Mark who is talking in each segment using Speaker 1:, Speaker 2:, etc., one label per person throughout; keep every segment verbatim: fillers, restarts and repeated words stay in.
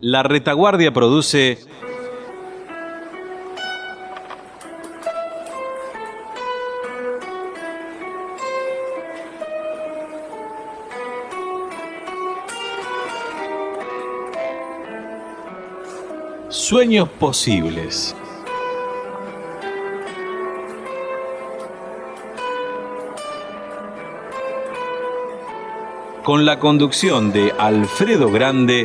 Speaker 1: La Retaguardia produce Sueños Posibles. Con la conducción de Alfredo Grande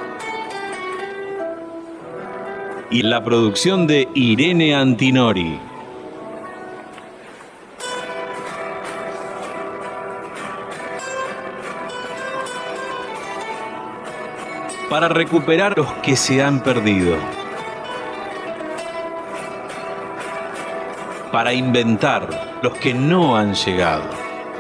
Speaker 1: y la producción de Irene Antinori. Para recuperar los que se han perdido. Para inventar los que no han llegado.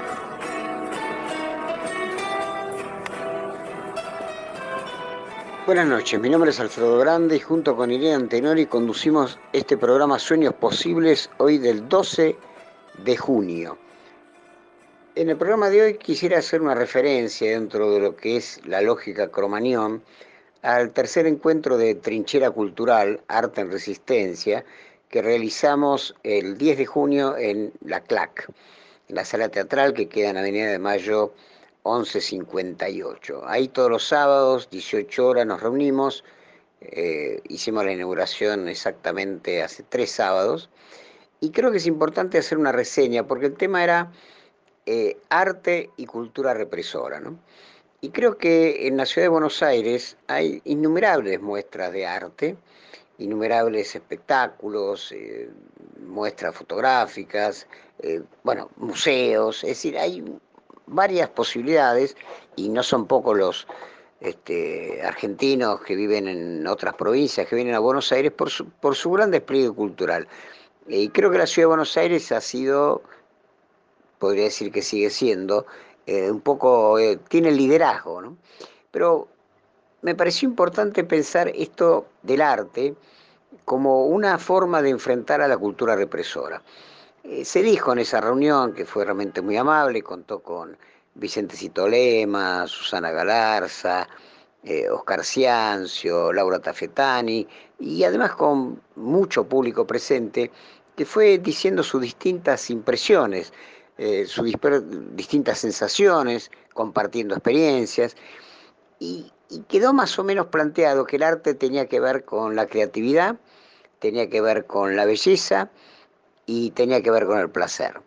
Speaker 2: Buenas noches, mi nombre es Alfredo Grande y junto con Irene Antinori conducimos este programa Sueños Posibles hoy del doce de junio. En el programa de hoy quisiera hacer una referencia dentro de lo que es la lógica Cromañón al tercer encuentro de Trinchera Cultural, Arte en Resistencia, que realizamos el diez de junio en la C L A C, en la sala teatral que queda en Avenida de Mayo once cincuenta y ocho. Ahí todos los sábados, dieciocho horas, nos reunimos, eh, hicimos la inauguración exactamente hace tres sábados, y creo que es importante hacer una reseña, porque el tema era eh, arte y cultura represora, ¿no? Y creo que en la ciudad de Buenos Aires hay innumerables muestras de arte, innumerables espectáculos, eh, muestras fotográficas, eh, bueno, museos, es decir, hay varias posibilidades y no son pocos los este, argentinos que viven en otras provincias, que vienen a Buenos Aires por su, por su gran despliegue cultural. Y creo que la ciudad de Buenos Aires ha sido, podría decir que sigue siendo, eh, un poco, eh, tiene liderazgo, ¿no? Pero me pareció importante pensar esto del arte como una forma de enfrentar a la cultura represora. Eh, se dijo en esa reunión, que fue realmente muy amable, contó con Vicente Citolema, Susana Galarza, eh, Oscar Ciancio, Laura Tafetani, y además con mucho público presente, que fue diciendo sus distintas impresiones, eh, sus distintas sensaciones, compartiendo experiencias, y, y quedó más o menos planteado que el arte tenía que ver con la creatividad, tenía que ver con la belleza, y tenía que ver con el placer.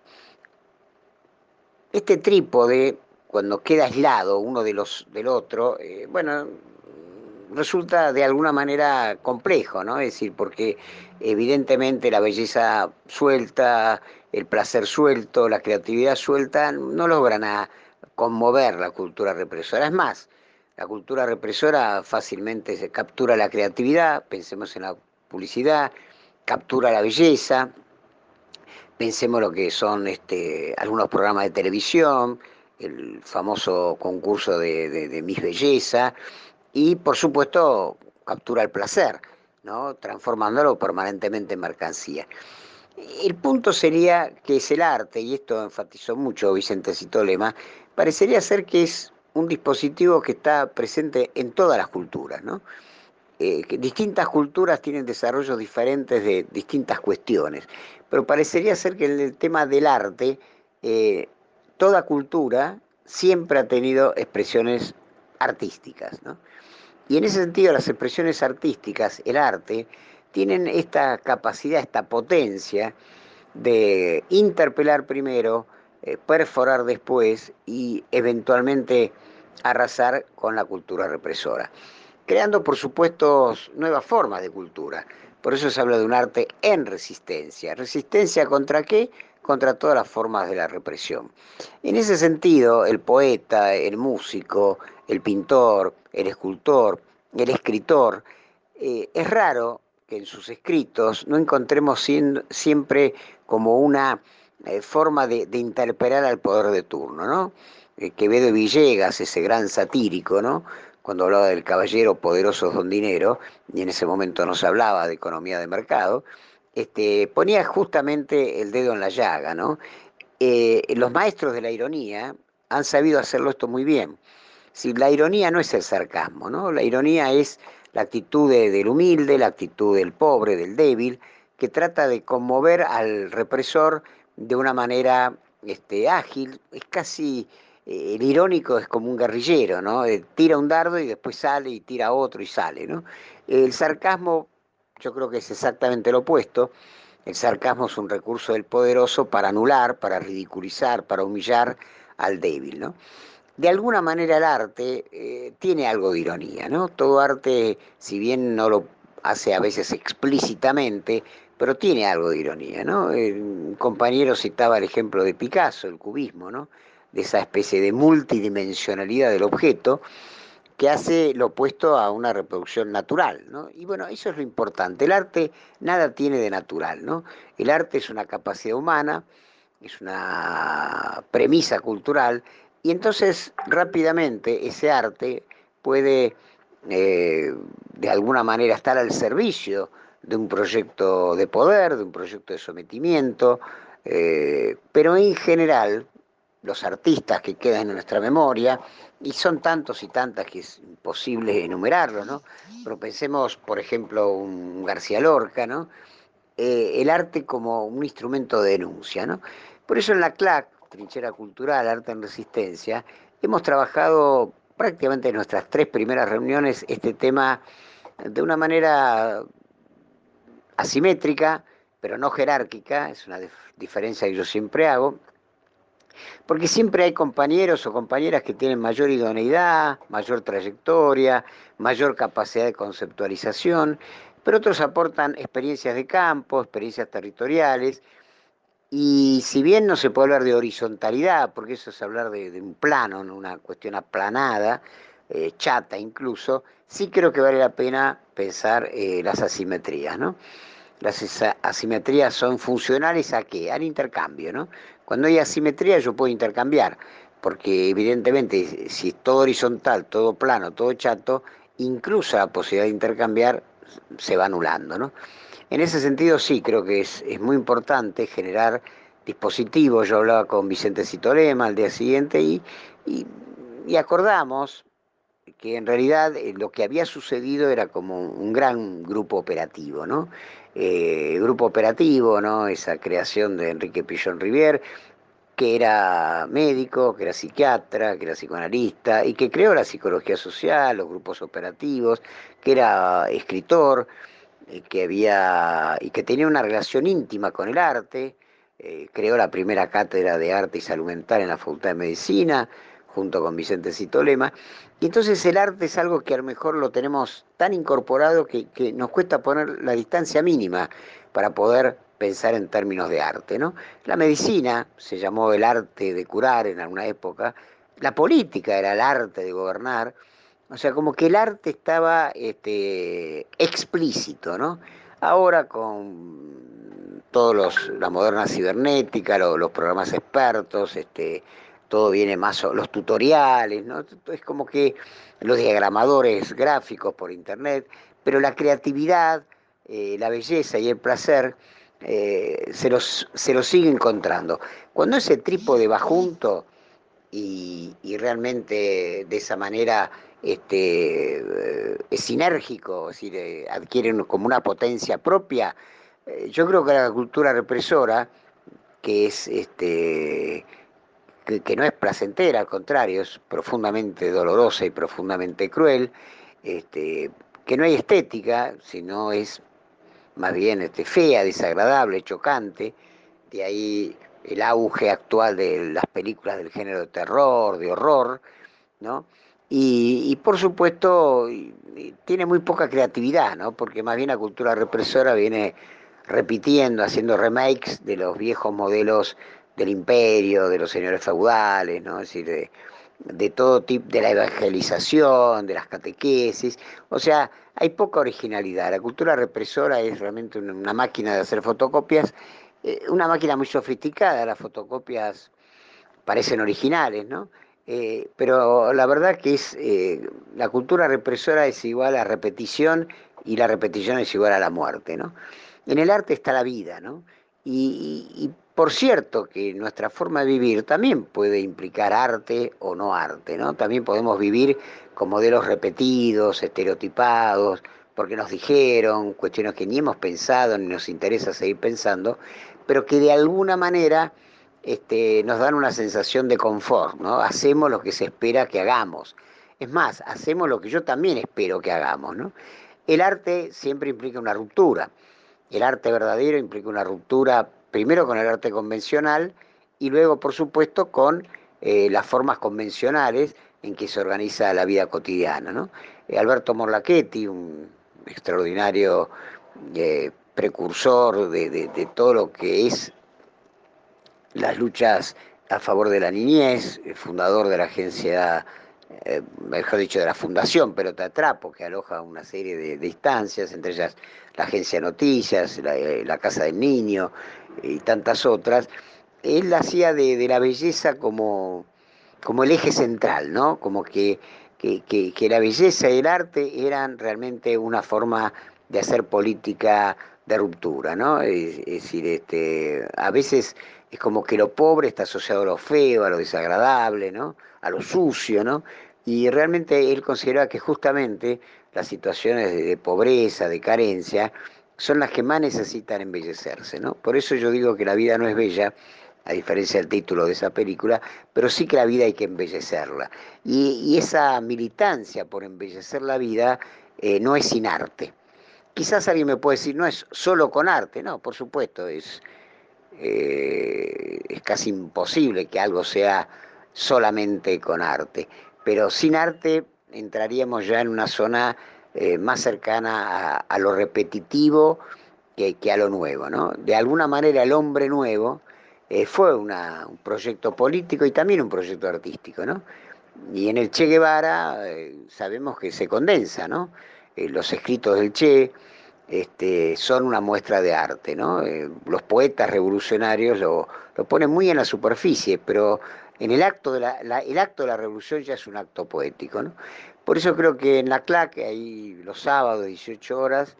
Speaker 2: Este trípode, cuando queda aislado uno de los, del otro, eh, bueno, resulta de alguna manera complejo, ¿no? Es decir, porque evidentemente la belleza suelta, el placer suelto, la creatividad suelta, no logran a conmover la cultura represora. Es más, la cultura represora fácilmente se captura la creatividad, pensemos en la publicidad, captura la belleza. Pensemos lo que son este, algunos programas de televisión, el famoso concurso de, de, de Miss Belleza, y por supuesto captura el placer, ¿no? Transformándolo permanentemente en mercancía. El punto sería que es el arte, y esto enfatizó mucho Vicente Citolema, parecería ser que es un dispositivo que está presente en todas las culturas, ¿no? Eh, que distintas culturas tienen desarrollos diferentes de distintas cuestiones, pero parecería ser que en el tema del arte, eh, toda cultura siempre ha tenido expresiones artísticas, ¿no? Y en ese sentido las expresiones artísticas, el arte, tienen esta capacidad, esta potencia de interpelar primero, eh, perforar después y eventualmente arrasar con la cultura represora, creando, por supuesto, nuevas formas de cultura. Por eso se habla de un arte en resistencia. ¿Resistencia contra qué? Contra todas las formas de la represión. En ese sentido, el poeta, el músico, el pintor, el escultor, el escritor, eh, es raro que en sus escritos no encontremos siempre como una eh, forma de, de interpelar al poder de turno, ¿no? Eh, Quevedo y Villegas, ese gran satírico, ¿no? Cuando hablaba del caballero poderoso don dinero, y en ese momento no se hablaba de economía de mercado, este, ponía justamente el dedo en la llaga, ¿no? Eh, los maestros de la ironía han sabido hacerlo esto muy bien. Si la ironía no es el sarcasmo, ¿no? La ironía es la actitud de, del humilde, la actitud del pobre, del débil, que trata de conmover al represor de una manera este, ágil, es casi, eh, el irónico es como un guerrillero, ¿no? Eh, tira un dardo y después sale y tira otro y sale, ¿no? El sarcasmo yo creo que es exactamente lo opuesto. El sarcasmo es un recurso del poderoso para anular, para ridiculizar, para humillar al débil, ¿no? De alguna manera el arte eh, tiene algo de ironía, ¿no? Todo arte, si bien no lo hace a veces explícitamente, pero tiene algo de ironía, ¿no? Eh, un compañero citaba el ejemplo de Picasso, el cubismo, ¿no? De esa especie de multidimensionalidad del objeto que hace lo opuesto a una reproducción natural, ¿no? Y bueno, eso es lo importante. El arte nada tiene de natural, ¿no? El arte es una capacidad humana, es una premisa cultural, y entonces rápidamente ese arte puede eh, de alguna manera estar al servicio de un proyecto de poder, de un proyecto de sometimiento, eh, pero en general los artistas que quedan en nuestra memoria, y son tantos y tantas que es imposible enumerarlos, ¿no? Pero pensemos, por ejemplo, un García Lorca, ¿no? Eh, el arte como un instrumento de denuncia, ¿no? Por eso en la C L A C, Trinchera Cultural, Arte en Resistencia, hemos trabajado prácticamente en nuestras tres primeras reuniones este tema de una manera asimétrica, pero no jerárquica, es una diferencia que yo siempre hago, porque siempre hay compañeros o compañeras que tienen mayor idoneidad, mayor trayectoria, mayor capacidad de conceptualización, pero otros aportan experiencias de campo, experiencias territoriales, y si bien no se puede hablar de horizontalidad, porque eso es hablar de, de un plano, ¿no? Una cuestión aplanada, eh, chata incluso, sí creo que vale la pena pensar eh, las asimetrías, ¿no? Las asimetrías son funcionales ¿a qué? Al intercambio, ¿no? Cuando hay asimetría yo puedo intercambiar, porque evidentemente si es todo horizontal, todo plano, todo chato, incluso la posibilidad de intercambiar se va anulando, ¿no? En ese sentido sí, creo que es, es muy importante generar dispositivos. Yo hablaba con Vicente Citolema al día siguiente y, y, y acordamos que en realidad eh, lo que había sucedido era como un gran grupo operativo, ¿no? Eh, grupo operativo, ¿no? Esa creación de Enrique Pillón Rivière, que era médico, que era psiquiatra, que era psicoanalista y que creó la psicología social, los grupos operativos, que era escritor, eh, que había y que tenía una relación íntima con el arte. Eh, creó la primera cátedra de arte y salud mental en la Facultad de Medicina, junto con Vicente Citolema. Y entonces el arte es algo que a lo mejor lo tenemos tan incorporado que, que nos cuesta poner la distancia mínima para poder pensar en términos de arte, ¿no? La medicina se llamó el arte de curar en alguna época, la política era el arte de gobernar, o sea, como que el arte estaba este, explícito, ¿no? Ahora con todos los, la moderna cibernética, los, los programas expertos, este, todo viene más, los tutoriales, ¿no? Es como que los diagramadores gráficos por internet, pero la creatividad, eh, la belleza y el placer eh, se, los, se los sigue encontrando. Cuando ese trípode va junto y, y realmente de esa manera este, eh, es sinérgico, es decir, eh, adquieren como una potencia propia, eh, yo creo que la cultura represora, que es este, que, que no es placentera, al contrario, es profundamente dolorosa y profundamente cruel, este, que no hay estética, sino es más bien este, fea, desagradable, chocante, de ahí el auge actual de las películas del género de terror, de horror, ¿no? Y, y por supuesto y, y tiene muy poca creatividad, ¿no? Porque más bien la cultura represora viene repitiendo, haciendo remakes de los viejos modelos del imperio, de los señores feudales, ¿no? Es decir, de, de todo tipo, de la evangelización, de las catequesis, o sea, hay poca originalidad. La cultura represora es realmente una, una máquina de hacer fotocopias, eh, una máquina muy sofisticada, las fotocopias parecen originales, ¿no? Eh, pero la verdad que es, eh, la cultura represora es igual a repetición y la repetición es igual a la muerte, ¿no? En el arte está la vida, ¿no? Y, y, y por cierto que nuestra forma de vivir también puede implicar arte o no arte, ¿no? También podemos vivir con modelos repetidos, estereotipados, porque nos dijeron cuestiones que ni hemos pensado ni nos interesa seguir pensando, pero que de alguna manera este, nos dan una sensación de confort, ¿no? Hacemos lo que se espera que hagamos. Es más, hacemos lo que yo también espero que hagamos, ¿no? El arte siempre implica una ruptura. El arte verdadero implica una ruptura primero con el arte convencional y luego, por supuesto, con eh, las formas convencionales en que se organiza la vida cotidiana, ¿no? Eh, Alberto Morlachetti, un extraordinario eh, precursor de, de, de todo lo que es las luchas a favor de la niñez, fundador de la agencia, eh, mejor dicho, de la fundación Pelota de Trapo, que aloja una serie de, de instancias, entre ellas la agencia Noticias, la, la Casa del Niño y tantas otras. Él hacía de, de la belleza como, como el eje central, ¿no? Como que, que, que, que la belleza y el arte eran realmente una forma de hacer política de ruptura, ¿no? Es, es decir, este, a veces es como que lo pobre está asociado a lo feo, a lo desagradable, ¿no? A lo sucio, ¿no? Y realmente él consideraba que justamente las situaciones de, de pobreza, de carencia, son las que más necesitan embellecerse, ¿no? Por eso yo digo que la vida no es bella, a diferencia del título de esa película, pero sí que la vida hay que embellecerla. Y, y esa militancia por embellecer la vida eh, no es sin arte. Quizás alguien me puede decir, no es solo con arte, no, por supuesto, es, eh, es casi imposible que algo sea solamente con arte, pero sin arte entraríamos ya en una zona eh, más cercana a, a lo repetitivo que, que a lo nuevo, ¿no? De alguna manera el hombre nuevo eh, fue una, un proyecto político y también un proyecto artístico, ¿no? Y en el Che Guevara eh, sabemos que se condensa, ¿no? Eh, los escritos del Che este, son una muestra de arte, ¿no? Eh, los poetas revolucionarios lo, lo ponen muy en la superficie, pero en el acto de la, la, el acto de la revolución ya es un acto poético, ¿no? Por eso creo que en la C L A C, ahí los sábados, dieciocho horas,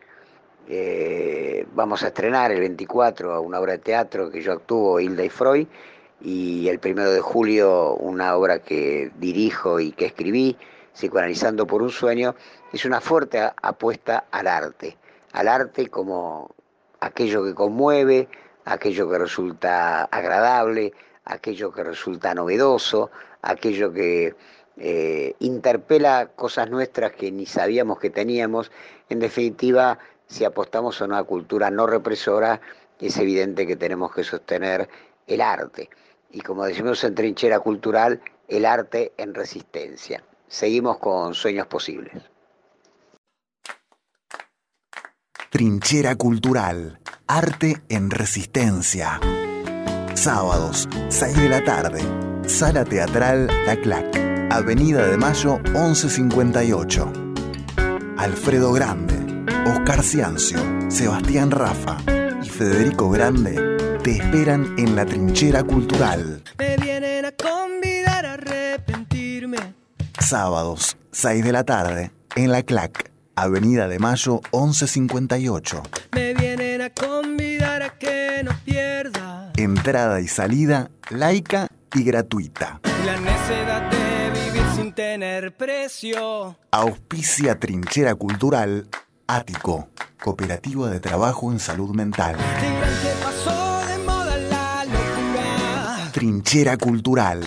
Speaker 2: eh, vamos a estrenar el veinticuatro a una obra de teatro que yo actúo, Hilda y Freud, y el primero de julio una obra que dirijo y que escribí, Psicoanalizando por un sueño. Es una fuerte apuesta al arte, al arte como aquello que conmueve, aquello que resulta agradable, aquello que resulta novedoso, aquello que eh, interpela cosas nuestras que ni sabíamos que teníamos. En definitiva, si apostamos a una cultura no represora, es evidente que tenemos que sostener el arte. Y como decimos en Trinchera Cultural, el arte en resistencia. Seguimos con Sueños Posibles.
Speaker 3: Trinchera Cultural, arte en resistencia. Sábados, seis de la tarde, Sala Teatral La C L A C, Avenida de Mayo once cincuenta y ocho. Alfredo Grande, Oscar Ciancio, Sebastián Rafa y Federico Grande te esperan en la Trinchera Cultural.
Speaker 4: Me vienen a convidar a arrepentirme.
Speaker 3: Sábados, seis de la tarde, en la C L A C, Avenida de Mayo once cincuenta y ocho.
Speaker 4: Me vienen a convidar a que no pierda.
Speaker 3: Entrada y salida laica y gratuita.
Speaker 4: La necedad de vivir sin tener precio.
Speaker 3: Auspicia Trinchera Cultural Ático, Cooperativa de Trabajo en Salud Mental.
Speaker 4: Que pasó de moda la locura.
Speaker 3: Trinchera Cultural.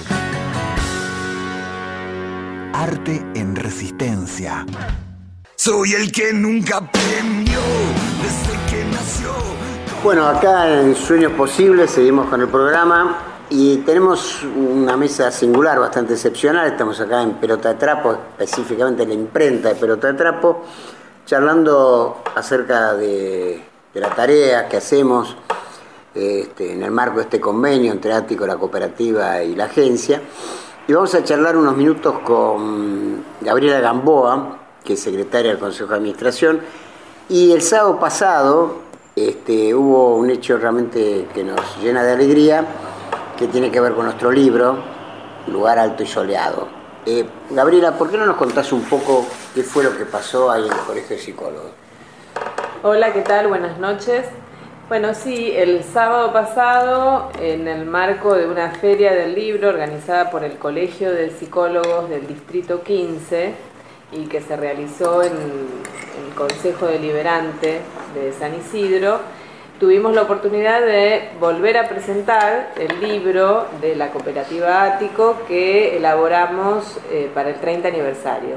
Speaker 3: Arte en resistencia.
Speaker 5: Soy el que nunca aprendió desde que nació.
Speaker 2: Bueno, acá en Sueños Posibles seguimos con el programa y tenemos una mesa singular, bastante excepcional. Estamos acá en Pelota de Trapo, específicamente en la imprenta de Pelota de Trapo, charlando acerca de, de la tarea que hacemos este, en el marco de este convenio entre Ático, la cooperativa y la agencia. Y vamos a charlar unos minutos con Gabriela Gamboa, que es secretaria del Consejo de Administración. Y el sábado pasado este, hubo un hecho realmente que nos llena de alegría, que tiene que ver con nuestro libro, Lugar Alto y Soleado. Eh, Gabriela, ¿por qué no nos contás un poco qué fue lo que pasó ahí en el Colegio de Psicólogos?
Speaker 6: Hola, ¿qué tal? Buenas noches. Bueno, sí, el sábado pasado, en el marco de una feria del libro organizada por el Colegio de Psicólogos del Distrito quince y que se realizó en el Consejo Deliberante de San Isidro, tuvimos la oportunidad de volver a presentar el libro de la Cooperativa Ático que elaboramos eh, para el treinta aniversario.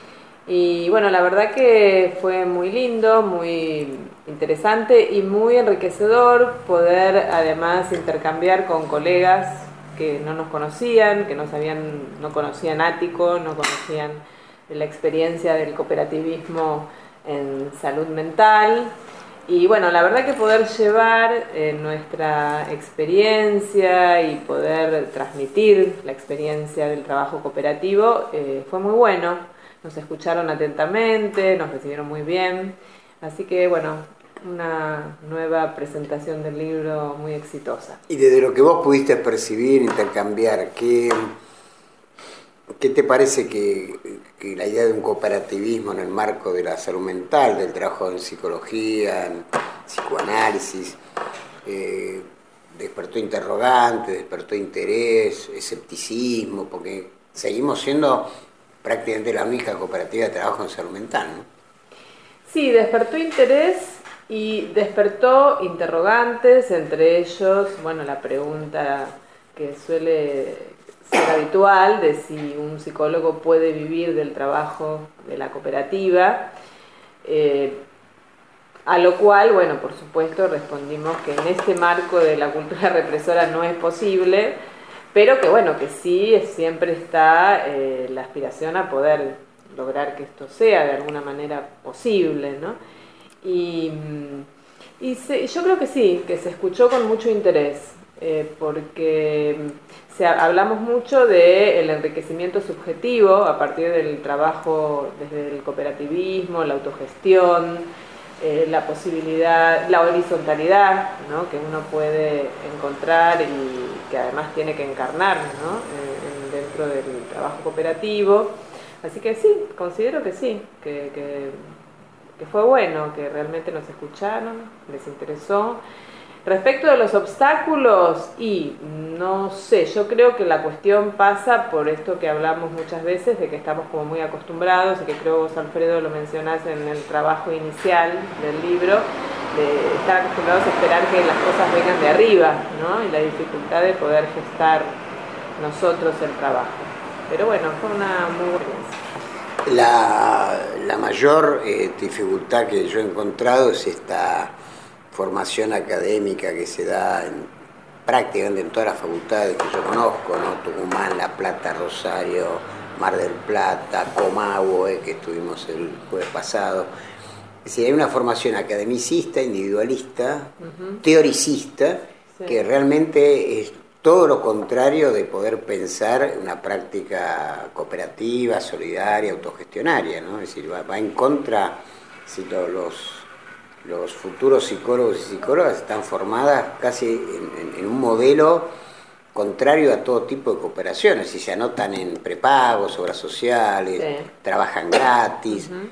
Speaker 6: Y bueno, la verdad que fue muy lindo, muy interesante y muy enriquecedor poder además intercambiar con colegas que no nos conocían, que no sabían, no conocían Ático, no conocían la experiencia del cooperativismo en salud mental. Y bueno, la verdad que poder llevar eh, nuestra experiencia y poder transmitir la experiencia del trabajo cooperativo eh, fue muy bueno. Nos escucharon atentamente, nos recibieron muy bien. Así que bueno, una nueva presentación del libro muy exitosa.
Speaker 2: Y desde lo que vos pudiste percibir, intercambiar, ¿qué, qué te parece que, que la idea de un cooperativismo en el marco de la salud mental, del trabajo en psicología, en psicoanálisis, eh, despertó interrogantes, despertó interés, escepticismo, porque seguimos siendo prácticamente la única cooperativa de trabajo en salud mental, ¿no?
Speaker 6: Sí, despertó interés y despertó interrogantes, entre ellos, bueno, la pregunta que suele ser habitual de si un psicólogo puede vivir del trabajo de la cooperativa, eh, a lo cual, bueno, por supuesto respondimos que en este marco de la cultura represora no es posible, pero que bueno, que sí siempre está eh, la aspiración a poder lograr que esto sea de alguna manera posible, ¿no? Y, y se, yo creo que sí, que se escuchó con mucho interés, eh, porque se, hablamos mucho del enriquecimiento subjetivo a partir del trabajo desde el cooperativismo, la autogestión, eh, la posibilidad, la horizontalidad, ¿no?, que uno puede encontrar y que además tiene que encarnar, ¿no?, en, dentro del trabajo cooperativo. Así que sí, considero que sí, que, que, que fue bueno, que realmente nos escucharon, les interesó. Respecto de los obstáculos, y no sé, yo creo que la cuestión pasa por esto que hablamos muchas veces, de que estamos como muy acostumbrados, y que creo vos, Alfredo, lo mencionás en el trabajo inicial del libro, de estar acostumbrados a esperar que las cosas vengan de arriba, ¿no?, y la dificultad de poder gestar nosotros el trabajo. Pero bueno, fue una muy buena experiencia.
Speaker 2: La, la mayor eh, dificultad que yo he encontrado es esta formación académica que se da en, prácticamente en todas las facultades que yo conozco, ¿no? Tucumán, La Plata, Rosario, Mar del Plata, Comahue, que estuvimos el jueves pasado. Es decir, hay una formación academicista, individualista, uh-huh. teoricista, sí. que realmente es todo lo contrario de poder pensar una práctica cooperativa, solidaria, autogestionaria, ¿no? Es decir, va, va en contra, si lo, los, los futuros psicólogos y psicólogas están formadas casi en, en, en un modelo contrario a todo tipo de cooperaciones, si se anotan en prepagos, obras sociales, sí. trabajan gratis, uh-huh.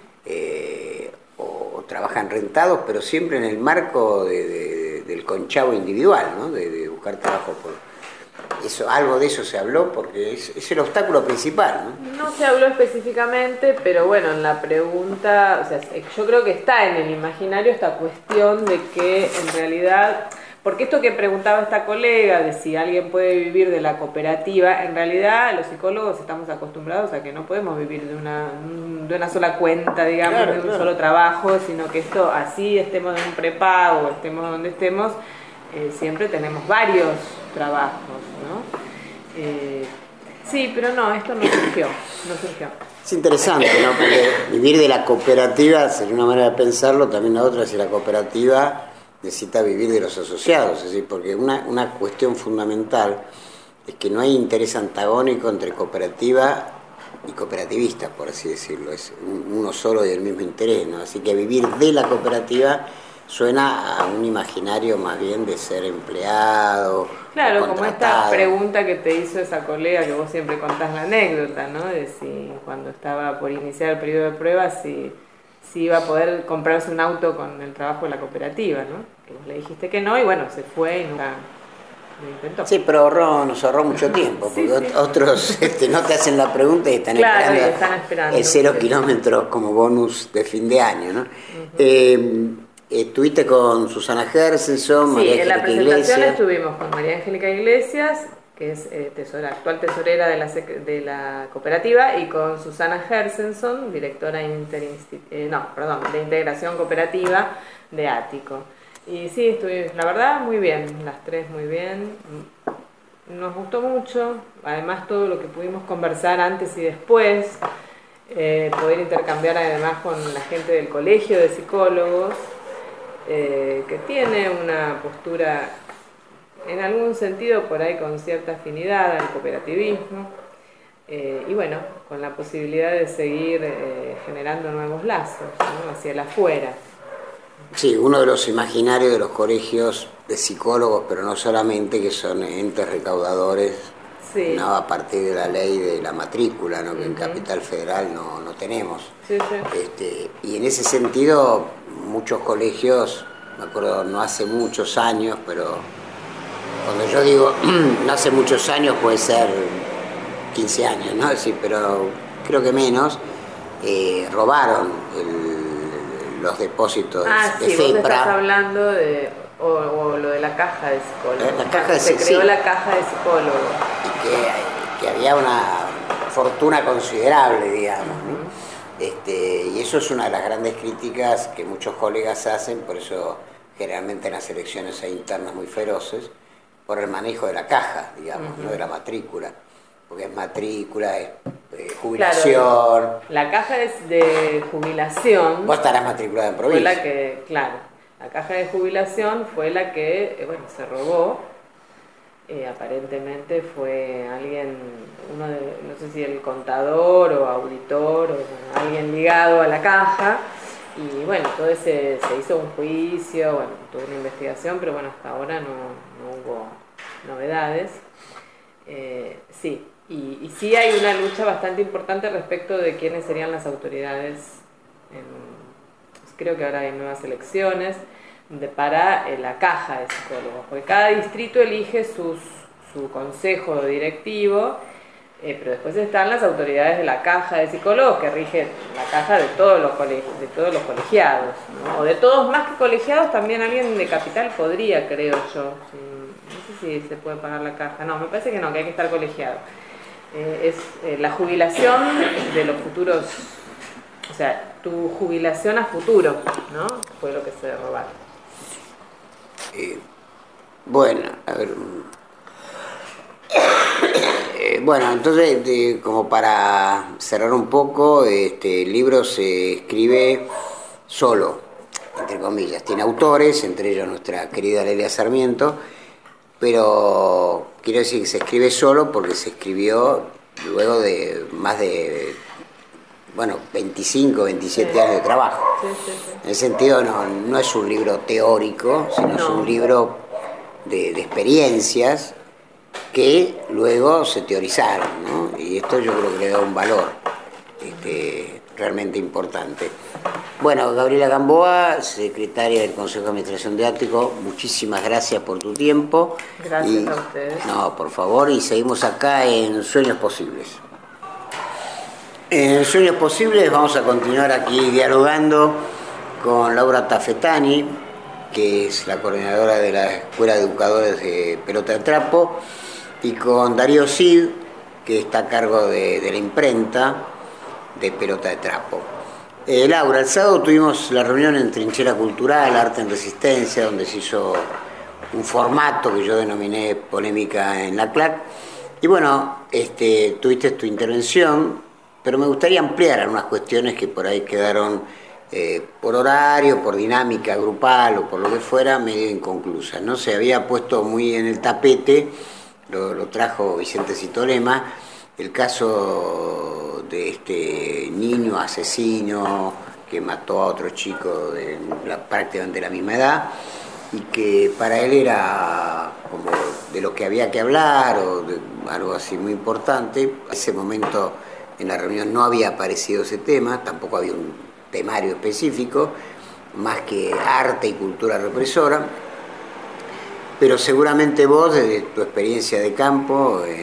Speaker 2: eh, o, o trabajan rentados, pero siempre en el marco de, de, del conchavo individual, ¿no? de, de buscar trabajo por... Eso, algo de eso se habló porque es, es el obstáculo principal, ¿no?
Speaker 6: No se habló específicamente, pero bueno, en la pregunta, o sea, yo creo que está en el imaginario esta cuestión de que en realidad, porque esto que preguntaba esta colega de si alguien puede vivir de la cooperativa, en realidad los psicólogos estamos acostumbrados a que no podemos vivir de una, de una sola cuenta, digamos, claro, de un claro. solo trabajo, sino que esto, así estemos en un prepago, estemos donde estemos, eh, siempre tenemos varios trabajos, ¿no? Eh, sí, pero no, esto no surgió, no surgió.
Speaker 2: Es interesante, ¿no? Porque vivir de la cooperativa sería una manera de pensarlo, también la otra es si la cooperativa necesita vivir de los asociados, es decir, porque una, una cuestión fundamental es que no hay interés antagónico entre cooperativa y cooperativistas, por así decirlo, es uno solo y el mismo interés, ¿no? Así que vivir de la cooperativa suena a un imaginario más bien de ser empleado.
Speaker 6: Claro, como esta pregunta que te hizo esa colega, que vos siempre contás la anécdota, ¿no? De si cuando estaba por iniciar el periodo de pruebas, si, si iba a poder comprarse un auto con el trabajo de la cooperativa, ¿no? Que vos le dijiste que no y bueno, se fue y nunca lo intentó.
Speaker 2: Sí, pero ahorró, nos ahorró mucho tiempo,
Speaker 6: Sí,
Speaker 2: porque
Speaker 6: sí.
Speaker 2: otros este, no te hacen la pregunta y están,
Speaker 6: Claro,
Speaker 2: esperando,
Speaker 6: y están esperando.
Speaker 2: el cero kilómetros como bonus de fin de año, ¿no? Uh-huh. eh, estuviste con Susana Gershenson,
Speaker 6: Sí,
Speaker 2: María
Speaker 6: en la
Speaker 2: Angélica
Speaker 6: presentación
Speaker 2: Iglesias.
Speaker 6: estuvimos con María Angélica Iglesias, que es eh, tesora, actual tesorera de la, de la cooperativa, y con Susana Gershenson, directora interinsti- eh, no, perdón, de integración cooperativa de Ático. Y sí, estuvimos, la verdad, muy bien, las tres muy bien. Nos gustó mucho, además todo lo que pudimos conversar antes y después, eh, poder intercambiar además con la gente del colegio de psicólogos, eh, que tiene una postura en algún sentido por ahí con cierta afinidad al cooperativismo, eh, y bueno, con la posibilidad de seguir eh, generando nuevos lazos, ¿no? Hacia el afuera.
Speaker 2: Sí, uno de los imaginarios de los colegios de psicólogos, pero no solamente, que son entes recaudadores,
Speaker 6: sí.
Speaker 2: No, a partir de la ley de la matrícula, ¿no? Que uh-huh. En Capital Federal no, no tenemos.
Speaker 6: Sí, sí.
Speaker 2: Este, y en ese sentido, muchos colegios, me acuerdo, no hace muchos años, pero cuando yo digo no hace muchos años puede ser quince años, ¿no? Sí, pero creo que menos, eh, robaron el, los depósitos
Speaker 6: ah,
Speaker 2: de
Speaker 6: sí,
Speaker 2: FEPRA.
Speaker 6: Vos estás hablando de, o, o lo de la caja de psicólogos.
Speaker 2: La, la caja de,
Speaker 6: Se creó
Speaker 2: sí.
Speaker 6: la caja de psicólogos.
Speaker 2: Y que, que había una fortuna considerable, digamos, ¿no? Este, y eso es una de las grandes críticas que muchos colegas hacen, por eso generalmente en las elecciones hay internas muy feroces, por el manejo de la caja, digamos, uh-huh. No de la matrícula, porque es matrícula, es eh, jubilación.
Speaker 6: Claro, la caja es de jubilación.
Speaker 2: Vos estarás matriculada en provincia.
Speaker 6: Fue la que, claro, la caja de jubilación fue la que, eh, bueno, se robó. Eh, aparentemente fue alguien, uno de, no sé si el contador o auditor o bueno, alguien ligado a la caja, y bueno, todo ese, se hizo un juicio, bueno, tuvo una investigación, pero bueno, hasta ahora no, no hubo novedades. Eh, sí, y, y sí hay una lucha bastante importante respecto de quiénes serían las autoridades, en, creo que ahora hay nuevas elecciones, de, para eh, la caja de psicólogos, porque cada distrito elige sus, su consejo directivo, eh, pero después están las autoridades de la caja de psicólogos que rigen la caja de todos los colegios, de todos los colegiados, ¿no? O de todos más que colegiados, también alguien de capital podría, creo yo. No sé si se puede pagar la caja, no, me parece que no, que hay que estar colegiado. Eh, es eh, la jubilación de los futuros, o sea, tu jubilación a futuro, ¿no? Fue lo que se robaron.
Speaker 2: Eh, bueno, a ver. Eh, bueno, entonces, de, como para cerrar un poco, este el libro se escribe solo, entre comillas. Tiene autores, entre ellos nuestra querida Lelia Sarmiento, pero quiero decir que se escribe solo porque se escribió luego de más de, bueno, veinticinco, veintisiete sí. años de trabajo.
Speaker 6: Sí, sí, sí.
Speaker 2: En ese sentido no, no es un libro teórico, sino no. Es un libro de, de experiencias que luego se teorizaron, ¿no? Y esto yo creo que le da un valor este, realmente importante. Bueno, Gabriela Gamboa, secretaria del Consejo de Administración de Ático, muchísimas gracias por tu tiempo.
Speaker 6: Gracias
Speaker 2: y,
Speaker 6: a ustedes.
Speaker 2: No, por favor, y seguimos acá en Sueños Posibles. En Sueños Posibles vamos a continuar aquí dialogando con Laura Tafetani, que es la coordinadora de la Escuela de Educadores de Pelota de Trapo, y con Darío Cid, que está a cargo de, de la imprenta de Pelota de Trapo. Eh, Laura, el sábado tuvimos la reunión en Trinchera Cultural, Arte en Resistencia, donde se hizo un formato que yo denominé Polémica en la C L A C. Y bueno, este, tuviste tu intervención, pero me gustaría ampliar algunas cuestiones que por ahí quedaron eh, por horario, por dinámica grupal o por lo que fuera, medio inconclusas, ¿no? Se había puesto muy en el tapete, lo, lo trajo Vicente Citolema, el caso de este niño asesino que mató a otro chico de la, prácticamente de la misma edad, y que para él era como de lo que había que hablar o de algo así muy importante. En ese momento en la reunión no había aparecido ese tema, tampoco había un temario específico, más que arte y cultura represora, pero seguramente vos, desde tu experiencia de campo, en,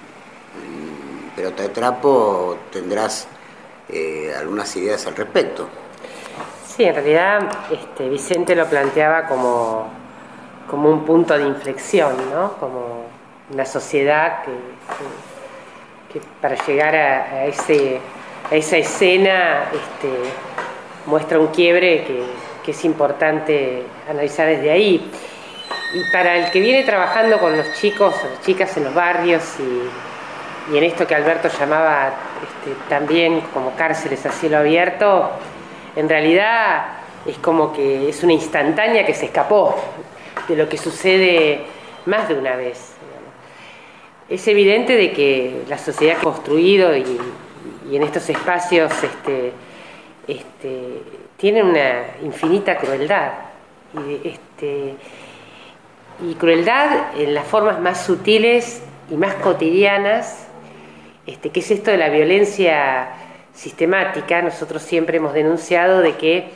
Speaker 2: en Pelota de Trapo, tendrás eh, algunas ideas al respecto.
Speaker 7: Sí, en realidad este, Vicente lo planteaba como, como un punto de inflexión, ¿no? Como una sociedad que, que, que para llegar a, a, ese, a esa escena este, muestra un quiebre que, que es importante analizar desde ahí. Y para el que viene trabajando con los chicos o las chicas en los barrios y, y en esto que Alberto llamaba este, también como cárceles a cielo abierto, en realidad es como que es una instantánea que se escapó de lo que sucede más de una vez. Es evidente de que la sociedad ha construido y, y en estos espacios este, este, tiene una infinita crueldad. Y, este, y crueldad en las formas más sutiles y más cotidianas, este, que es esto de la violencia sistemática. Nosotros siempre hemos denunciado de que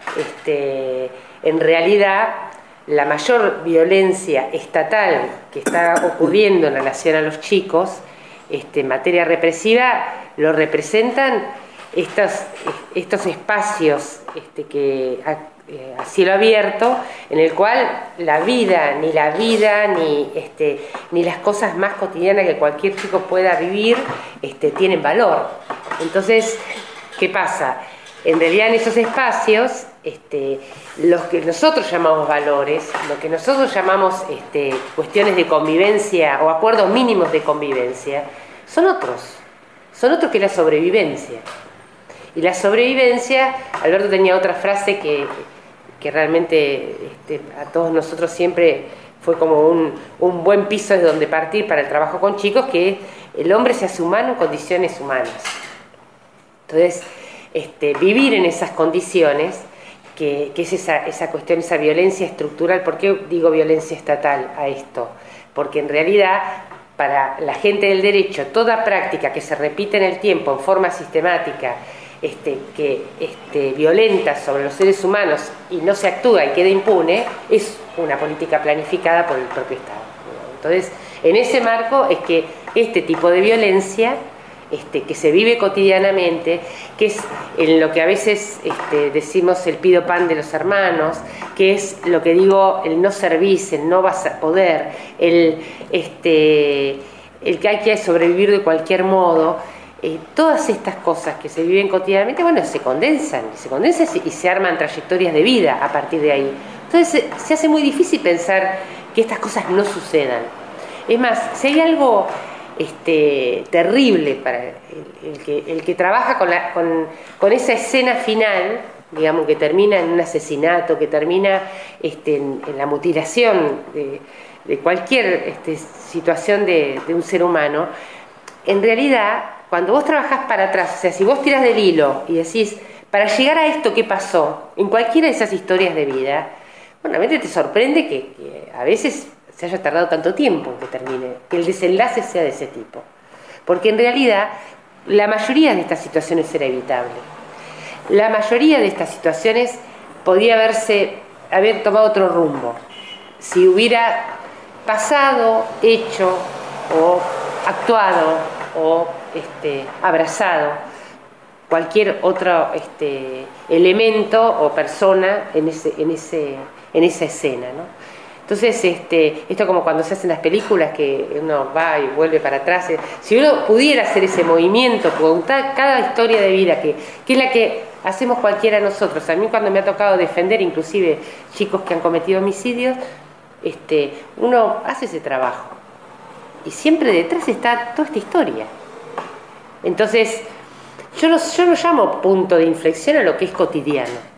Speaker 7: este, en realidad la mayor violencia estatal que está ocurriendo en relación a los chicos este, en materia represiva lo representan estos, estos espacios este, que a, eh, a cielo abierto, en el cual la vida, ni la vida, ni, este, ni las cosas más cotidianas que cualquier chico pueda vivir este, tienen valor. Entonces, ¿qué pasa? En realidad en esos espacios, este, los que nosotros llamamos valores, lo que nosotros llamamos este, cuestiones de convivencia o acuerdos mínimos de convivencia, son otros, son otros que la sobrevivencia. Y la sobrevivencia, Alberto tenía otra frase que, que realmente este, a todos nosotros siempre fue como un, un buen piso de donde partir para el trabajo con chicos, que el hombre se hace humano en condiciones humanas. Entonces, este, vivir en esas condiciones, que, que es esa, esa cuestión, esa violencia estructural. ¿Por qué digo violencia estatal a esto? Porque en realidad, para la gente del derecho, toda práctica que se repite en el tiempo en forma sistemática, este, que este, violenta sobre los seres humanos y no se actúa y queda impune, es una política planificada por el propio Estado. Entonces, en ese marco es que este tipo de violencia Este, que se vive cotidianamente, que es en lo que a veces este, decimos el pido pan de los hermanos, que es lo que digo, el no servirse, el no vas a poder, el, este, el que hay que sobrevivir de cualquier modo. Eh, todas estas cosas que se viven cotidianamente, bueno, se condensan, se condensan y se arman trayectorias de vida a partir de ahí. Entonces se, se hace muy difícil pensar que estas cosas no sucedan. Es más, si hay algo Este, terrible para el, el, que, el que trabaja con, la, con, con esa escena final, digamos, que termina en un asesinato, que termina este, en, en la mutilación de, de cualquier este, situación de, de un ser humano. En realidad, cuando vos trabajás para atrás, o sea, si vos tirás del hilo y decís, para llegar a esto, ¿qué pasó? En cualquiera de esas historias de vida, bueno, realmente te sorprende que, que a veces se haya tardado tanto tiempo en que termine, que el desenlace sea de ese tipo. Porque en realidad la mayoría de estas situaciones era evitable. La mayoría de estas situaciones podía haberse, haber tomado otro rumbo. Si hubiera pasado, hecho o actuado o este, abrazado cualquier otro este, elemento o persona en, ese, en, ese, en esa escena, ¿no? Entonces, este, esto como cuando se hacen las películas, que uno va y vuelve para atrás. Si uno pudiera hacer ese movimiento, contar cada historia de vida, que, que es la que hacemos cualquiera de nosotros. A mí cuando me ha tocado defender, inclusive chicos que han cometido homicidios, este, uno hace ese trabajo. Y siempre detrás está toda esta historia. Entonces, yo no, yo no llamo punto de inflexión a lo que es cotidiano.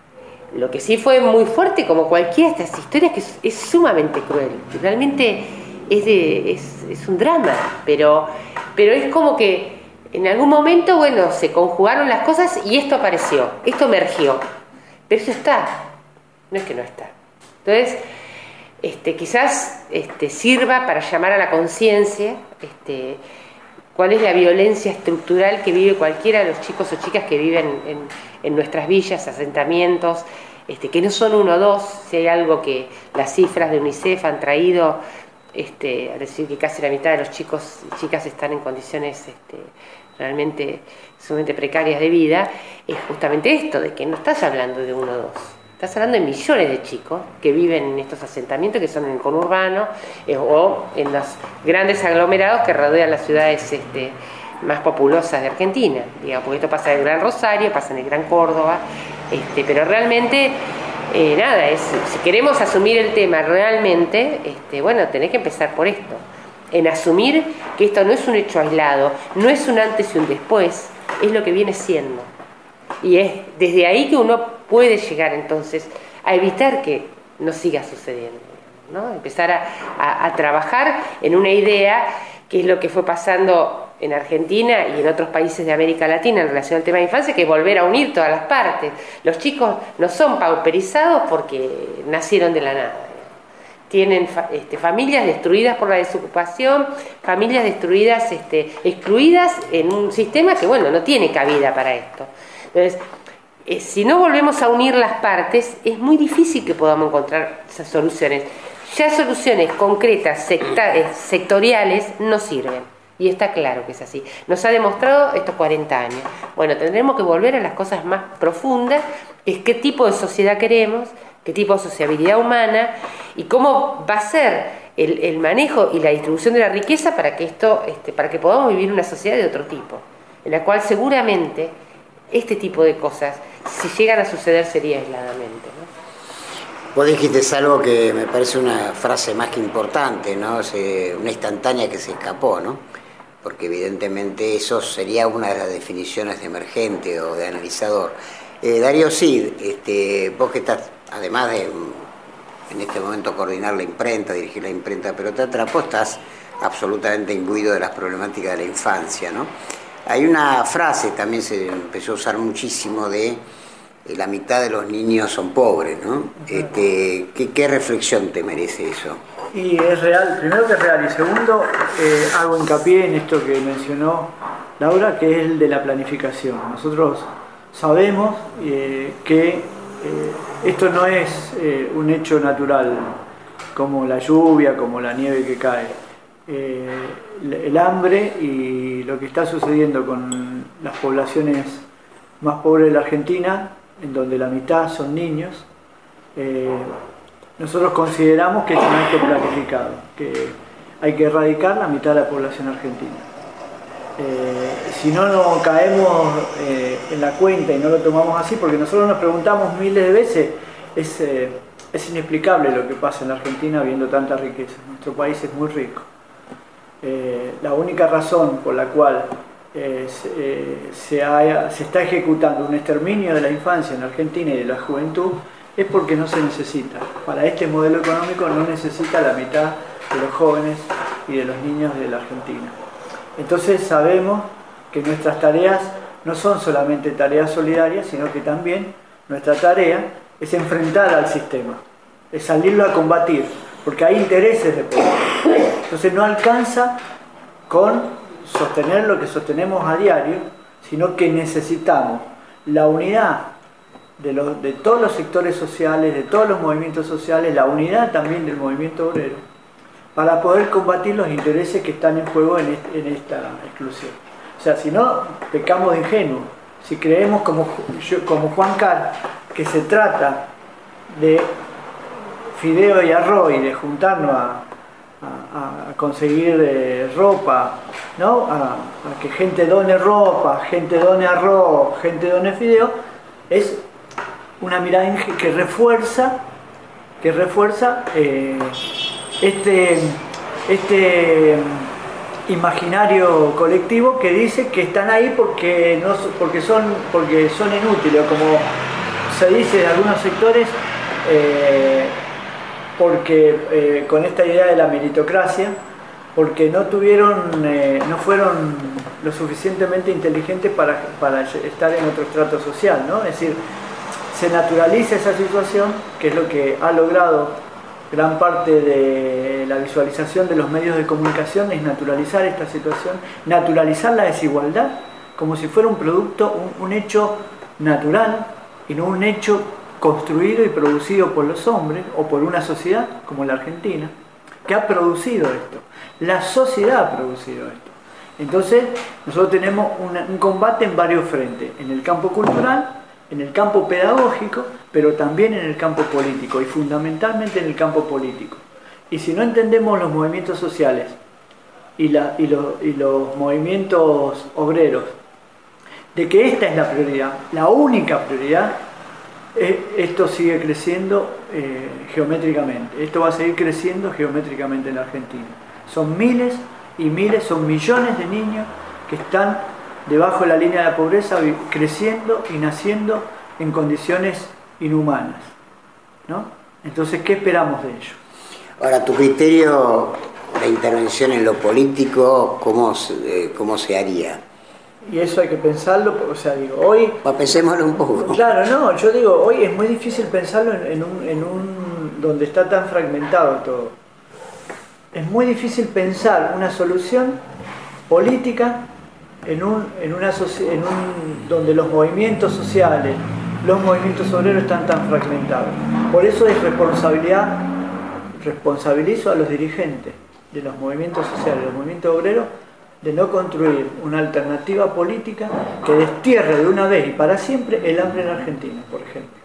Speaker 7: Lo que sí fue muy fuerte, como cualquiera de estas historias, que es, es sumamente cruel. Realmente es, de, es, es un drama, pero, pero es como que en algún momento, bueno, se conjugaron las cosas y esto apareció, esto emergió. Pero eso está, no es que no está. Entonces, este, quizás este, sirva para llamar a la conciencia este, cuál es la violencia estructural que vive cualquiera de los chicos o chicas que viven en, en nuestras villas, asentamientos, este, que no son uno o dos. Si hay algo que las cifras de UNICEF han traído, este, a decir que casi la mitad de los chicos y chicas están en condiciones este, realmente sumamente precarias de vida, es justamente esto, de que no estás hablando de uno o dos. Estás hablando de millones de chicos que viven en estos asentamientos, que son en el conurbano eh, o en los grandes aglomerados que rodean las ciudades este, más populosas de Argentina. Digamos, porque esto pasa en el Gran Rosario, pasa en el Gran Córdoba, este, pero realmente, eh, nada, es, si queremos asumir el tema realmente, este, bueno, tenés que empezar por esto, en asumir que esto no es un hecho aislado, no es un antes y un después, es lo que viene siendo. Y es desde ahí que uno puede llegar entonces a evitar que no siga sucediendo, ¿no? Empezar a, a, a trabajar en una idea, que es lo que fue pasando en Argentina y en otros países de América Latina en relación al tema de infancia, que es volver a unir todas las partes. Los chicos no son pauperizados porque nacieron de la nada. Tienen fa, este, familias destruidas por la desocupación, familias destruidas, este, excluidas en un sistema que, bueno, no tiene cabida para esto. Entonces, eh, si no volvemos a unir las partes, es muy difícil que podamos encontrar esas soluciones. Ya soluciones concretas, secta, eh, sectoriales, no sirven. Y está claro que es así. Nos ha demostrado estos cuarenta años. Bueno, tendremos que volver a las cosas más profundas, que es qué tipo de sociedad queremos, qué tipo de sociabilidad humana y cómo va a ser el, el manejo y la distribución de la riqueza para que esto, este, para que podamos vivir una sociedad de otro tipo, en la cual seguramente este tipo de cosas, si llegan a suceder, sería aisladamente, ¿no?
Speaker 2: Vos dijiste algo que me parece una frase más que importante, ¿no? Se, una instantánea que se escapó, ¿no? Porque evidentemente eso sería una de las definiciones de emergente o de analizador. Eh, Darío Cid, este, vos que estás, además de en este momento coordinar la imprenta, dirigir la imprenta Pelota Trapo, estás absolutamente imbuido de las problemáticas de la infancia, ¿no? Hay una frase, también se empezó a usar muchísimo, de eh, la mitad de los niños son pobres, ¿no? Uh-huh. Este, ¿qué, ¿Qué reflexión te merece eso?
Speaker 8: Y es real, primero que es real, y segundo, eh, hago hincapié en esto que mencionó Laura, que es el de la planificación. Nosotros sabemos eh, que eh, esto no es eh, un hecho natural, como la lluvia, como la nieve que cae. Eh, el hambre y lo que está sucediendo con las poblaciones más pobres de la Argentina, en donde la mitad son niños, eh, nosotros consideramos que es un acto planificado, que hay que erradicar la mitad de la población argentina. Eh, si no, no caemos eh, en la cuenta y no lo tomamos así, porque nosotros nos preguntamos miles de veces, es, eh, es inexplicable lo que pasa en la Argentina viendo tanta riqueza. Nuestro país es muy rico. Eh, la única razón por la cual eh, se, eh, se, haya, se está ejecutando un exterminio de la infancia en Argentina y de la juventud es porque no se necesita. Para este modelo económico no necesita la mitad de los jóvenes y de los niños de la Argentina. Entonces sabemos que nuestras tareas no son solamente tareas solidarias, sino que también nuestra tarea es enfrentar al sistema, es salirlo a combatir, porque hay intereses de poder. Entonces no alcanza con sostener lo que sostenemos a diario, sino que necesitamos la unidad de, los, de todos los sectores sociales, de todos los movimientos sociales, la unidad también del movimiento obrero, para poder combatir los intereses que están en juego en, este, en esta exclusión. O sea, si no, pecamos de ingenuos. Si creemos como, como Juan Car, que se trata de fideo y arroz y de juntarnos a, a, a conseguir eh, ropa, ¿no? A, a que gente done ropa, gente done arroz, gente done fideo, es una mirada que refuerza, que refuerza eh, este, este imaginario colectivo que dice que están ahí porque, no, porque, son, porque son inútiles, como se dice de algunos sectores, eh, porque eh, con esta idea de la meritocracia, porque no tuvieron, eh, no fueron lo suficientemente inteligentes para, para estar en otro estrato social, ¿no? Es decir, se naturaliza esa situación, que es lo que ha logrado gran parte de la visualización de los medios de comunicación, es naturalizar esta situación, naturalizar la desigualdad, como si fuera un producto, un, un hecho natural y no un hecho construido y producido por los hombres o por una sociedad como la Argentina, que ha producido esto. La sociedad ha producido esto. Entonces, nosotros tenemos una, un combate en varios frentes, en el campo cultural, en el campo pedagógico, pero también en el campo político, y fundamentalmente en el campo político. Y si no entendemos los movimientos sociales y, la, y, lo, y los movimientos obreros, de que esta es la prioridad, la única prioridad, eh, esto sigue creciendo eh, geométricamente. Esto va a seguir creciendo geométricamente en la Argentina. Son miles y miles, son millones de niños que están debajo de la línea de la pobreza, creciendo y naciendo en condiciones inhumanas, ¿no? Entonces, ¿qué esperamos de ellos?
Speaker 2: Ahora, tu criterio, la intervención en lo político, ¿cómo, eh, cómo se haría?
Speaker 8: Y eso hay que pensarlo, o sea, digo, hoy...
Speaker 2: Pues pensémoslo un poco.
Speaker 8: Claro, no, yo digo, hoy es muy difícil pensarlo en, en, un, en un... donde está tan fragmentado todo. Es muy difícil pensar una solución política en un, en una en un donde los movimientos sociales, los movimientos obreros están tan fragmentados. Por eso es responsabilidad, responsabilizo a los dirigentes de los movimientos sociales, de los movimientos obreros, de no construir una alternativa política que destierre de una vez y para siempre el hambre en Argentina, por ejemplo.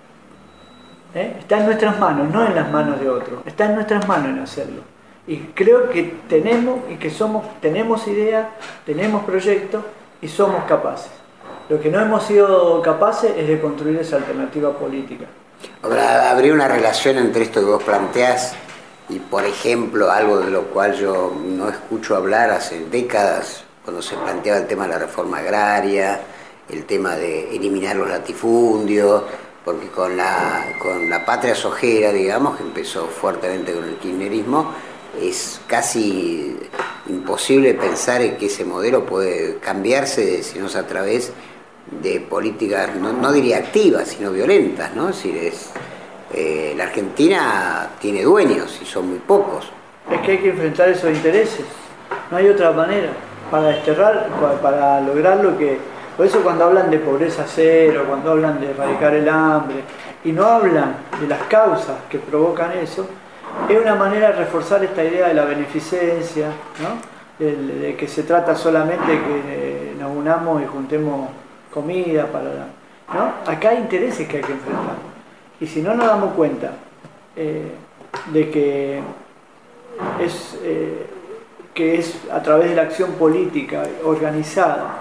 Speaker 8: ¿Eh? Está en nuestras manos, no en las manos de otros. Está en nuestras manos en hacerlo. Y creo que tenemos y que somos, tenemos ideas, tenemos proyectos y somos capaces. Lo que no hemos sido capaces es de construir esa alternativa política.
Speaker 2: Ahora, ¿habría una relación entre esto que vos planteás y, por ejemplo, algo de lo cual yo no escucho hablar hace décadas, cuando se planteaba el tema de la reforma agraria, el tema de eliminar los latifundios, porque con la, con la patria sojera, digamos, que empezó fuertemente con el kirchnerismo, es casi imposible pensar en que ese modelo puede cambiarse si no es a través de políticas, no, no diría activas, sino violentas, ¿no? Es decir, es, eh, la Argentina tiene dueños y son muy pocos.
Speaker 8: Es que hay que enfrentar esos intereses, no hay otra manera para desterrar, para lograr lo que... Por eso cuando hablan de pobreza cero, cuando hablan de erradicar el hambre, y no hablan de las causas que provocan eso, es una manera de reforzar esta idea de la beneficencia, ¿no? de, de que se trata solamente de que nos unamos y juntemos comida para... ¿no? Acá hay intereses que hay que enfrentar. Y si no nos damos cuenta eh, de que es, eh, que es a través de la acción política organizada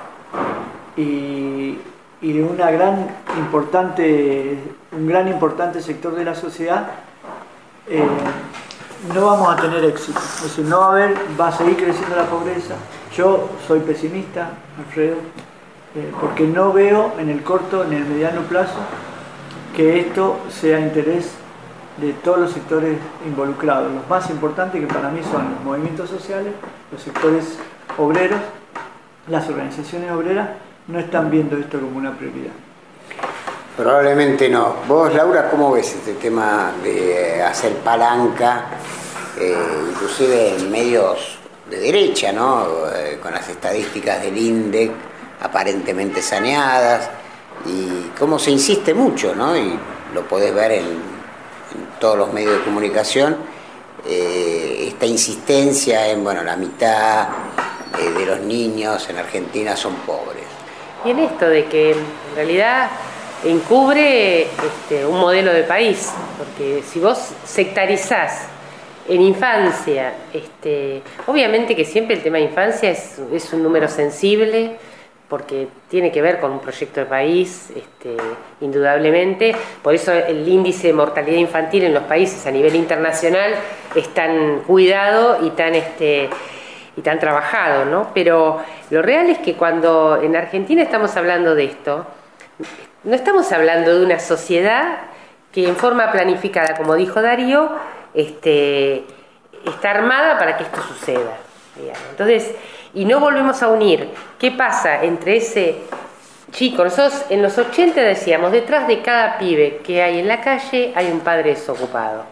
Speaker 8: y, y de una gran importante, un gran importante sector de la sociedad, Eh, no vamos a tener éxito. Es decir, no va a haber, va a seguir creciendo la pobreza. Yo soy pesimista, Alfredo, eh, porque no veo en el corto ni en el mediano plazo que esto sea interés de todos los sectores involucrados. Los más importantes, que para mí son los movimientos sociales, los sectores obreros, las organizaciones obreras, no están viendo esto como una prioridad.
Speaker 2: Probablemente no. Vos, Laura, ¿cómo ves este tema de hacer palanca, eh, inclusive en medios de derecha, ¿no? Eh, con las estadísticas del INDEC aparentemente saneadas, y cómo se insiste mucho, ¿no? Y lo podés ver en, en todos los medios de comunicación, eh, esta insistencia en, bueno, la mitad eh, de los niños en Argentina son pobres.
Speaker 7: Y en esto de que en realidad encubre este, un modelo de país, porque si vos sectarizás en infancia, este, obviamente que siempre el tema de infancia es, es un número sensible, porque tiene que ver con un proyecto de país, este, indudablemente. Por eso el índice de mortalidad infantil en los países a nivel internacional es tan cuidado y tan, este, y tan trabajado, ¿no? Pero lo real es que cuando en Argentina estamos hablando de esto, no estamos hablando de una sociedad que en forma planificada, como dijo Darío, este, está armada para que esto suceda, digamos. Entonces, y no volvemos a unir qué pasa entre ese chico. Nosotros en los ochenta decíamos, detrás de cada pibe que hay en la calle hay un padre desocupado.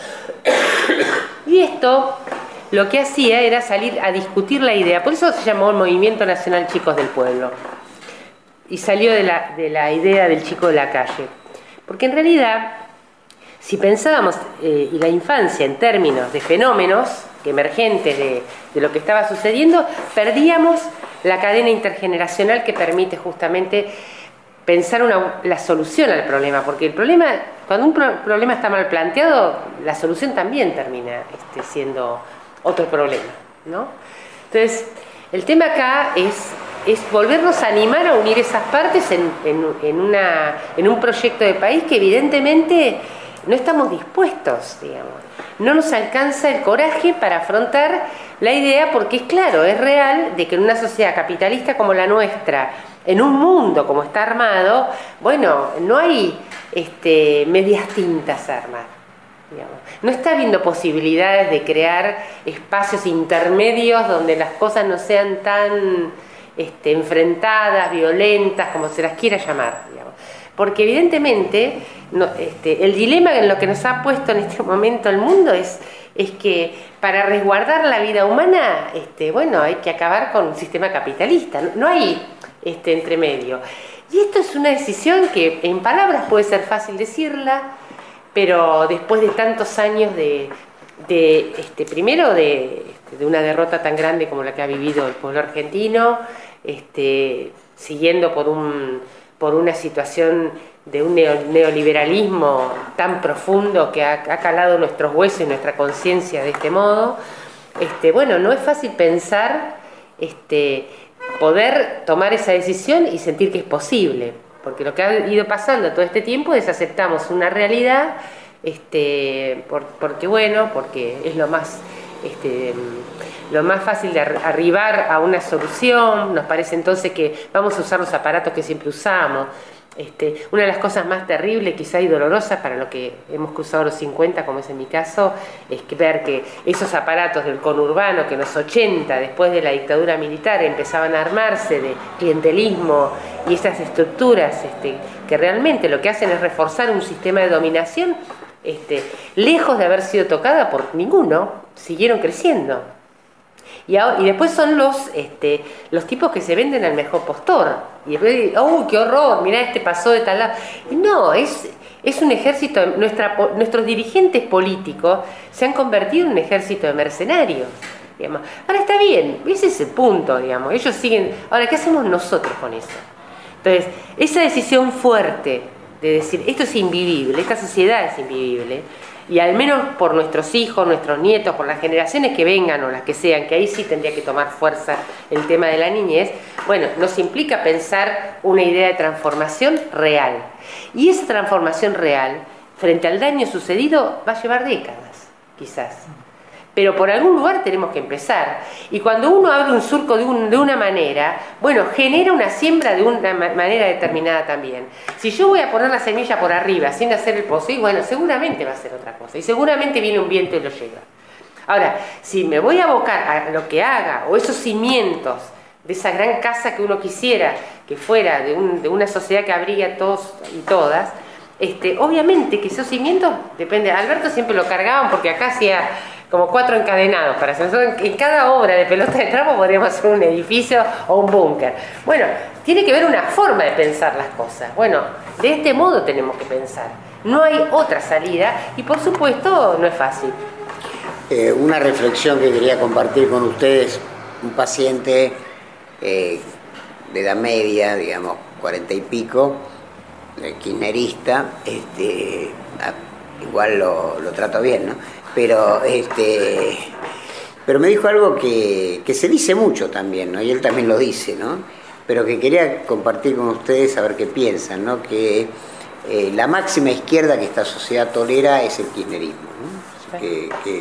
Speaker 7: Y esto lo que hacía era salir a discutir la idea. Por eso se llamó el Movimiento Nacional Chicos del Pueblo. y salió de la, de la idea del chico de la calle. Porque en realidad, si pensábamos eh, la infancia en términos de fenómenos emergentes de, de lo que estaba sucediendo, perdíamos la cadena intergeneracional que permite justamente pensar una, la solución al problema, porque el problema, cuando un pro, problema está mal planteado, la solución también termina este, siendo otro problema, ¿no? Entonces, el tema acá es, es volvernos a animar a unir esas partes en, en, en, una, en un proyecto de país que evidentemente no estamos dispuestos, digamos. No nos alcanza el coraje para afrontar la idea, porque es claro, es real, de que en una sociedad capitalista como la nuestra, en un mundo como está armado, bueno, no hay este, medias tintas a armar, digamos. No está habiendo posibilidades de crear espacios intermedios donde las cosas no sean tan este, enfrentadas, violentas, como se las quiera llamar, digamos. Porque evidentemente no, este, el dilema en lo que nos ha puesto en este momento el mundo es, es que para resguardar la vida humana, este, bueno, hay que acabar con un sistema capitalista, no, no hay este, entremedio. Y esto es una decisión que en palabras puede ser fácil decirla, pero después de tantos años de, de este, primero de, de una derrota tan grande como la que ha vivido el pueblo argentino, este, siguiendo por un... por una situación de un neoliberalismo tan profundo que ha, ha calado nuestros huesos y nuestra conciencia de este modo, este, bueno, no es fácil pensar, este, poder tomar esa decisión y sentir que es posible, porque lo que ha ido pasando todo este tiempo es aceptamos una realidad, este, por, porque bueno, porque es lo más... Este, lo más fácil de arribar a una solución. Nos parece entonces que vamos a usar los aparatos que siempre usamos. Este, una de las cosas más terribles, quizá y dolorosas para lo que hemos cruzado los cincuenta, como es en mi caso, es que ver que esos aparatos del conurbano que en los ochenta, después de la dictadura militar, empezaban a armarse de clientelismo y esas estructuras este, que realmente lo que hacen es reforzar un sistema de dominación, este, lejos de haber sido tocada por ninguno, siguieron creciendo. Y, ahora, y después son los, este, los tipos que se venden al mejor postor. Y después, ¡uy, qué horror! Mirá, este pasó de tal lado. Y no, es, es un ejército, nuestra, nuestros dirigentes políticos se han convertido en un ejército de mercenarios, digamos. Ahora está bien, ese es el punto, digamos. Ellos siguen. Ahora, ¿qué hacemos nosotros con eso? Entonces, esa decisión fuerte de decir, esto es invivible, esta sociedad es invivible, y al menos por nuestros hijos, nuestros nietos, por las generaciones que vengan o las que sean, que ahí sí tendría que tomar fuerza el tema de la niñez, bueno, nos implica pensar una idea de transformación real. Y esa transformación real, frente al daño sucedido, va a llevar décadas, quizás. Pero por algún lugar tenemos que empezar. Y cuando uno abre un surco de, un, de una manera, bueno, genera una siembra de una manera determinada también. Si yo voy a poner la semilla por arriba, sin hacer el pozo, y bueno, seguramente va a ser otra cosa. Y seguramente viene un viento y lo lleva. Ahora, si me voy a abocar a lo que haga, o esos cimientos de esa gran casa que uno quisiera que fuera de, un, de una sociedad que abriga a todos y todas, este, obviamente que esos cimientos, depende, Alberto siempre lo cargaban porque acá hacía como cuatro encadenados para hacer. En cada obra de pelota de trapo podríamos hacer un edificio o un búnker. Bueno, tiene que haber una forma de pensar las cosas. Bueno, de este modo tenemos que pensar. No hay otra salida y por supuesto no es fácil.
Speaker 2: Eh, una reflexión que quería compartir con ustedes, un paciente eh, de edad media, digamos, cuarenta y pico, eh, kirchnerista, este, a, igual lo, lo trato bien, ¿no? Pero, este, pero me dijo algo que, que se dice mucho también, ¿no? Y él también lo dice, ¿no? Pero que quería compartir con ustedes a ver qué piensan, ¿no? Que eh, la máxima izquierda que esta sociedad tolera es el kirchnerismo, ¿no? Que, que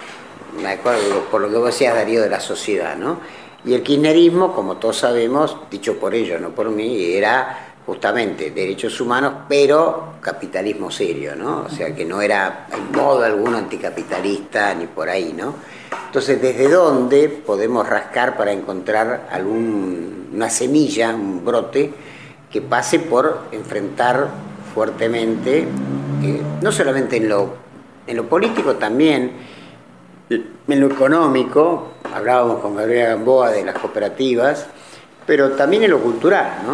Speaker 2: me acuerdo por lo que vos decías, Darío, de la sociedad, ¿no? Y el kirchnerismo, como todos sabemos, dicho por ellos, no por mí, era justamente derechos humanos, pero capitalismo serio, ¿no? O sea, que no era en modo alguno anticapitalista ni por ahí, ¿no? Entonces, ¿desde dónde podemos rascar para encontrar alguna semilla, un brote, que pase por enfrentar fuertemente, eh, no solamente en lo, en lo político, también en lo económico? Hablábamos con Gabriela Gamboa de las cooperativas, pero también en lo cultural, ¿no?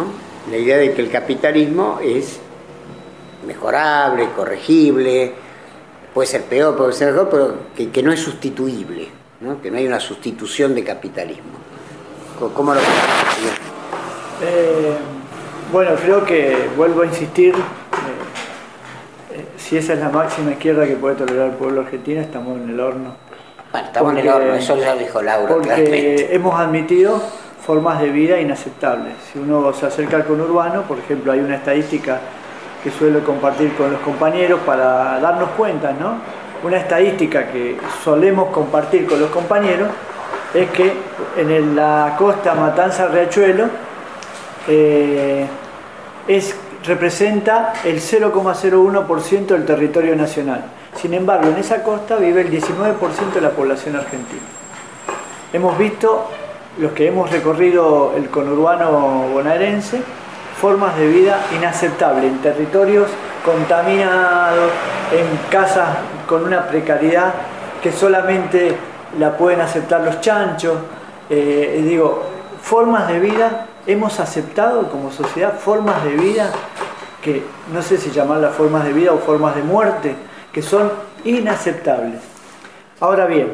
Speaker 2: la idea de que el capitalismo es mejorable, corregible, puede ser peor, puede ser mejor, pero que, que no es sustituible, ¿no? Que no hay una sustitución de capitalismo. ¿Cómo lo ves?
Speaker 8: Eh, bueno, creo que, vuelvo a insistir, eh, eh, si esa es la máxima izquierda que puede tolerar el pueblo argentino, estamos en el horno.
Speaker 2: Bueno, estamos
Speaker 8: porque,
Speaker 2: en el horno, eso ya dijo Laura.
Speaker 8: Porque claramente hemos admitido formas de vida inaceptables. Si uno se acerca al conurbano, por ejemplo, hay una estadística que suelo compartir con los compañeros para darnos cuenta, ¿no? Una estadística que solemos compartir con los compañeros es que en el, la costa Matanza-Riachuelo eh, es, representa el cero coma cero uno por ciento del territorio nacional. Sin embargo, en esa costa vive el diecinueve por ciento de la población argentina. Hemos visto, los que hemos recorrido el conurbano bonaerense, formas de vida inaceptables, en territorios contaminados, en casas con una precariedad que solamente la pueden aceptar los chanchos. Eh, digo, formas de vida, hemos aceptado como sociedad formas de vida que, no sé si llamarlas formas de vida o formas de muerte, que son inaceptables. Ahora bien,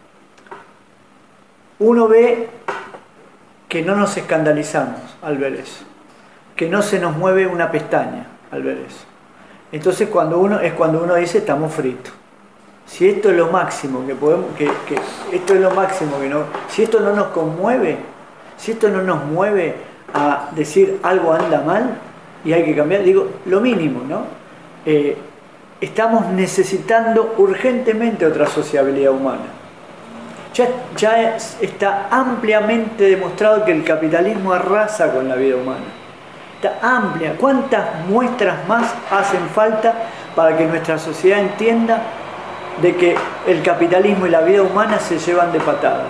Speaker 8: uno ve que no nos escandalizamos al ver eso, que no se nos mueve una pestaña al ver eso. Entonces cuando uno, es cuando uno dice estamos fritos. Si esto es lo máximo que podemos, que, que esto es lo máximo que no, si esto no nos conmueve, si esto no nos mueve a decir algo anda mal y hay que cambiar, digo, lo mínimo, ¿no? Eh, estamos necesitando urgentemente otra sociabilidad humana. Ya, ya es, está ampliamente demostrado que el capitalismo arrasa con la vida humana. Está amplia. ¿Cuántas muestras más hacen falta para que nuestra sociedad entienda de que el capitalismo y la vida humana se llevan de patadas?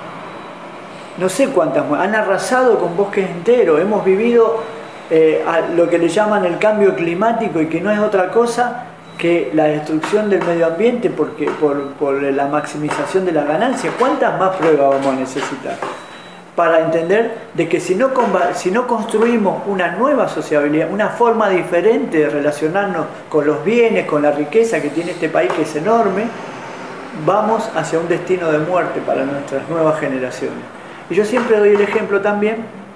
Speaker 8: No sé cuántas muestras. Han arrasado con bosques enteros. Hemos vivido eh, a lo que le llaman el cambio climático y que no es otra cosa que la destrucción del medio ambiente porque, por, por la maximización de la ganancia. ¿Cuántas más pruebas vamos a necesitar para entender de que si no, si no construimos una nueva sociabilidad, una forma diferente de relacionarnos con los bienes, con la riqueza que tiene este país, que es enorme, vamos hacia un destino de muerte para nuestras nuevas generaciones? Y yo siempre doy el ejemplo también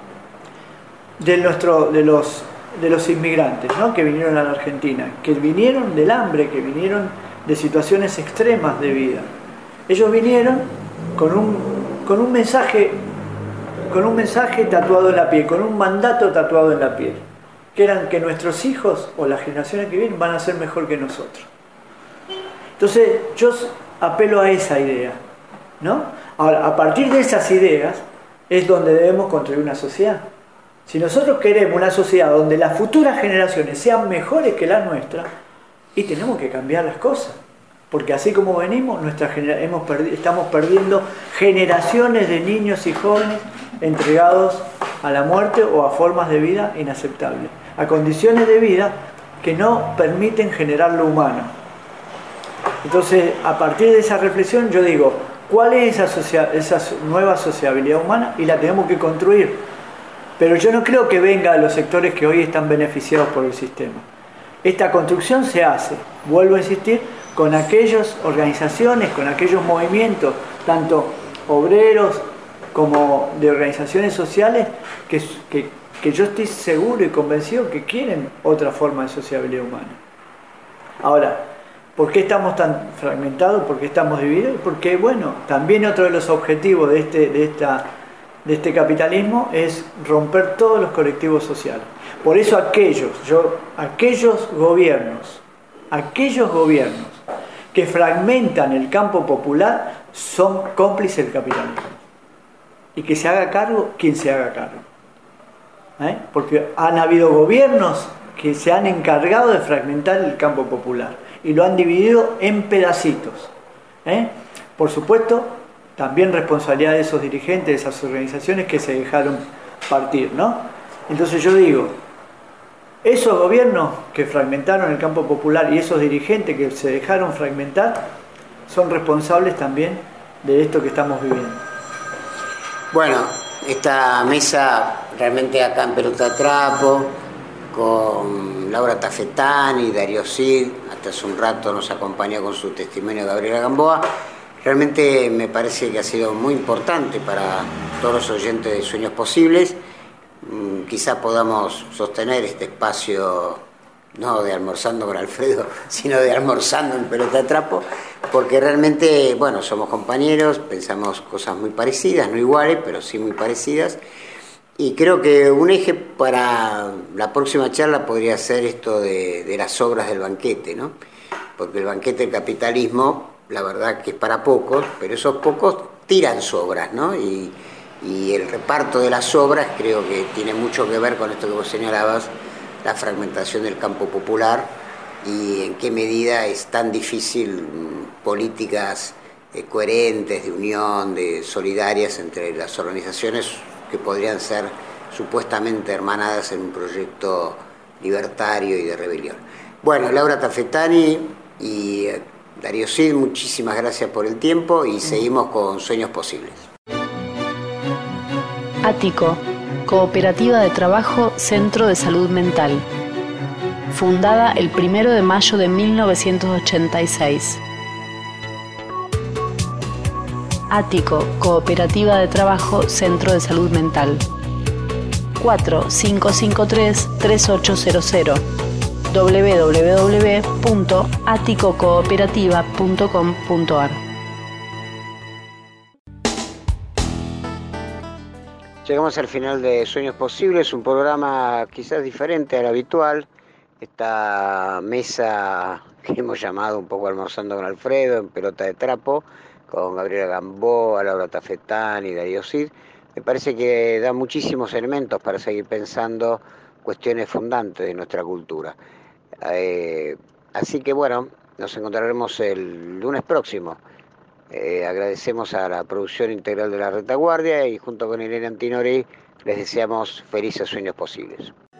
Speaker 8: de, nuestro, de los... de los inmigrantes, ¿no? Que vinieron a la Argentina, que vinieron del hambre, que vinieron de situaciones extremas de vida. Ellos vinieron con un, con un mensaje, con un mensaje tatuado en la piel, con un mandato tatuado en la piel, que eran que nuestros hijos o las generaciones que vienen van a ser mejor que nosotros. Entonces yo apelo a esa idea, ¿no? Ahora, a partir de esas ideas es donde debemos construir una sociedad. Si nosotros queremos una sociedad donde las futuras generaciones sean mejores que las nuestras, y tenemos que cambiar las cosas, porque así como venimos, nuestra genera- hemos perdi- estamos perdiendo generaciones de niños y jóvenes entregados a la muerte o a formas de vida inaceptables, a condiciones de vida que no permiten generar lo humano. Entonces, a partir de esa reflexión, yo digo, ¿cuál es esa, socia- esa nueva sociabilidad humana? Y la tenemos que construir. Pero yo no creo que venga de los sectores que hoy están beneficiados por el sistema. Esta construcción se hace, vuelvo a insistir, con aquellas organizaciones, con aquellos movimientos, tanto obreros como de organizaciones sociales, que, que, que yo estoy seguro y convencido que quieren otra forma de sociabilidad humana. Ahora, ¿por qué estamos tan fragmentados? ¿Por qué estamos divididos? Porque, bueno, también otro de los objetivos de este, de esta... de este capitalismo es romper todos los colectivos sociales. Por eso aquellos, yo, aquellos gobiernos, aquellos gobiernos que fragmentan el campo popular son cómplices del capitalismo. Y que se haga cargo quien se haga cargo. ¿Eh? Porque han habido gobiernos que se han encargado de fragmentar el campo popular y lo han dividido en pedacitos. ¿Eh? Por supuesto, también responsabilidad de esos dirigentes, de esas organizaciones que se dejaron partir, ¿no? Entonces yo digo, esos gobiernos que fragmentaron el campo popular y esos dirigentes que se dejaron fragmentar son responsables también de esto que estamos viviendo.
Speaker 2: Bueno, esta mesa realmente acá en Pelota Trapo, con Laura Tafetani, Darío Cid, hasta hace un rato nos acompañó con su testimonio Gabriela Gamboa. Realmente me parece que ha sido muy importante para todos los oyentes de Sueños Posibles. Quizá podamos sostener este espacio, no de Almorzando con Alfredo, sino de Almorzando en Pelota Trapo, porque realmente, bueno, somos compañeros, pensamos cosas muy parecidas, no iguales, pero sí muy parecidas. Y creo que un eje para la próxima charla podría ser esto de, de las obras del banquete, ¿no? Porque el banquete del capitalismo, la verdad que es para pocos, pero esos pocos tiran sobras, ¿no? Y, y el reparto de las obras creo que tiene mucho que ver con esto que vos señalabas, la fragmentación del campo popular y en qué medida es tan difícil políticas eh, coherentes, de unión, de solidarias entre las organizaciones que podrían ser supuestamente hermanadas en un proyecto libertario y de rebelión. Bueno, Laura Tafetani y Darío Cid, muchísimas gracias por el tiempo y seguimos con Sueños Posibles.
Speaker 9: Ático, Cooperativa de Trabajo Centro de Salud Mental. Fundada el primero de mayo de mil novecientos ochenta y seis. Ático, Cooperativa de Trabajo Centro de Salud Mental. cuatro cinco cinco tres tres ocho cero cero. doble u doble u doble u punto ático cooperativa punto com punto a r.
Speaker 2: Llegamos al final de Sueños Posibles, un programa quizás diferente al habitual. Esta mesa que hemos llamado un poco Almorzando con Alfredo, en Pelota de Trapo, con Gabriela Gamboa, Laura Tafetani, Darío Cid, me parece que da muchísimos elementos para seguir pensando cuestiones fundantes de nuestra cultura. Eh, así que bueno, nos encontraremos el lunes próximo. Eh, agradecemos a la producción integral de La Retaguardia y junto con Irene Antinori les deseamos felices Sueños Posibles.